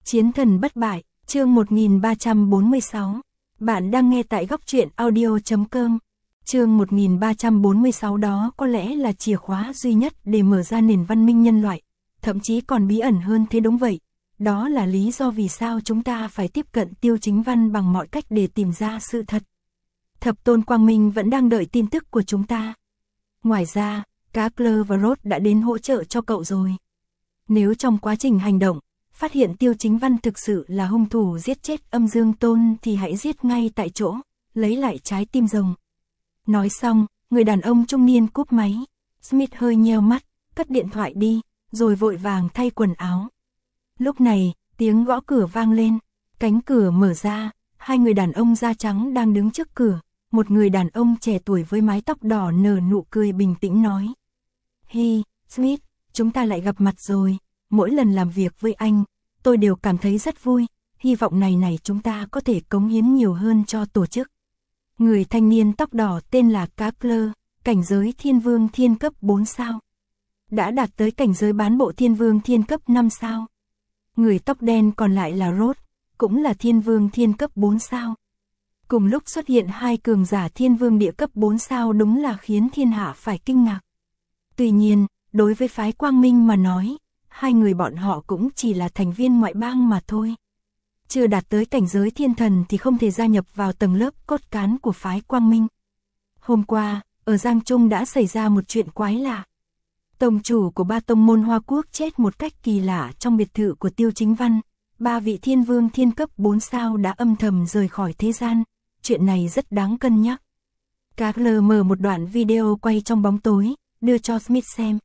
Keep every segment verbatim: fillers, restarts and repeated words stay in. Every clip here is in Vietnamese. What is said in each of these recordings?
Chiến thần bất bại, chương một nghìn ba trăm bốn mươi sáu. Bạn đang nghe tại góc truyện audio chấm com. Chương một nghìn ba trăm bốn mươi sáu đó có lẽ là chìa khóa duy nhất để mở ra nền văn minh nhân loại, thậm chí còn bí ẩn hơn thế đúng vậy. Đó là lý do vì sao chúng ta phải tiếp cận Tiêu Chính Văn bằng mọi cách để tìm ra sự thật. Thập Tôn Quang Minh vẫn đang đợi tin tức của chúng ta. Ngoài ra, cá Cler và Rốt đã đến hỗ trợ cho cậu rồi. Nếu trong quá trình hành động, phát hiện Tiêu Chính Văn thực sự là hung thủ giết chết Âm Dương Tôn thì hãy giết ngay tại chỗ, lấy lại trái tim rồng. Nói xong, người đàn ông trung niên cúp máy. Smith hơi nheo mắt, cất điện thoại đi, rồi vội vàng thay quần áo. Lúc này, tiếng gõ cửa vang lên, cánh cửa mở ra, hai người đàn ông da trắng đang đứng trước cửa. Một người đàn ông trẻ tuổi với mái tóc đỏ nở nụ cười bình tĩnh nói. Hi, Smith, chúng ta lại gặp mặt rồi. Mỗi lần làm việc với anh, tôi đều cảm thấy rất vui. Hy vọng này này chúng ta có thể cống hiến nhiều hơn cho tổ chức. Người thanh niên tóc đỏ tên là Cá Cler, cảnh giới Thiên Vương Thiên cấp bốn sao. Đã đạt tới cảnh giới bán bộ Thiên Vương Thiên cấp năm sao. Người tóc đen còn lại là Rốt, cũng là Thiên Vương Thiên cấp bốn sao. Cùng lúc xuất hiện hai cường giả Thiên Vương địa cấp bốn sao đúng là khiến thiên hạ phải kinh ngạc. Tuy nhiên, đối với phái Quang Minh mà nói, hai người bọn họ cũng chỉ là thành viên ngoại bang mà thôi. Chưa đạt tới cảnh giới thiên thần thì không thể gia nhập vào tầng lớp cốt cán của phái Quang Minh. Hôm qua, ở Giang Trung đã xảy ra một chuyện quái lạ. Tông chủ của ba tông môn Hoa Quốc chết một cách kỳ lạ trong biệt thự của Tiêu Chính Văn. Ba vị Thiên Vương Thiên cấp bốn sao đã âm thầm rời khỏi thế gian. Chuyện này rất đáng cân nhắc. Carter mở một đoạn video quay trong bóng tối, đưa cho Smith xem.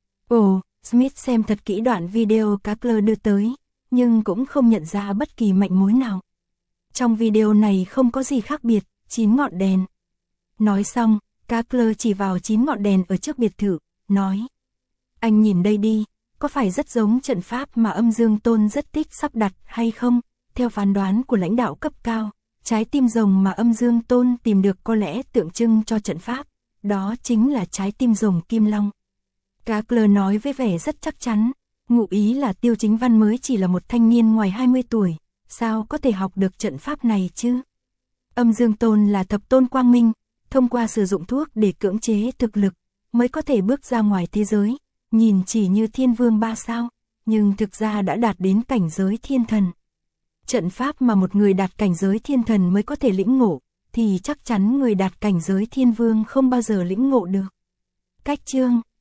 Ồ, Smith xem thật kỹ đoạn video Carter đưa tới, nhưng cũng không nhận ra bất kỳ manh mối nào. Trong video này không có gì khác biệt, chín ngọn đèn. Nói xong, Carter chỉ vào chín ngọn đèn ở trước biệt thự, nói. Anh nhìn đây đi, có phải rất giống trận pháp mà Âm Dương Tôn rất thích sắp đặt hay không? Theo phán đoán của lãnh đạo cấp cao, trái tim rồng mà Âm Dương Tôn tìm được có lẽ tượng trưng cho trận pháp, đó chính là trái tim rồng Kim Long. Cá Cler nói với vẻ rất chắc chắn, ngụ ý là Tiêu Chính Văn mới chỉ là một thanh niên ngoài hai mươi tuổi, sao có thể học được trận pháp này chứ? Âm Dương Tôn là thập tôn quang minh, thông qua sử dụng thuốc để cưỡng chế thực lực, mới có thể bước ra ngoài thế giới, nhìn chỉ như thiên vương ba sao, nhưng thực ra đã đạt đến cảnh giới thiên thần. Trận pháp mà một người đạt cảnh giới thiên thần mới có thể lĩnh ngộ, thì chắc chắn người đạt cảnh giới thiên vương không bao giờ lĩnh ngộ được. Cách chương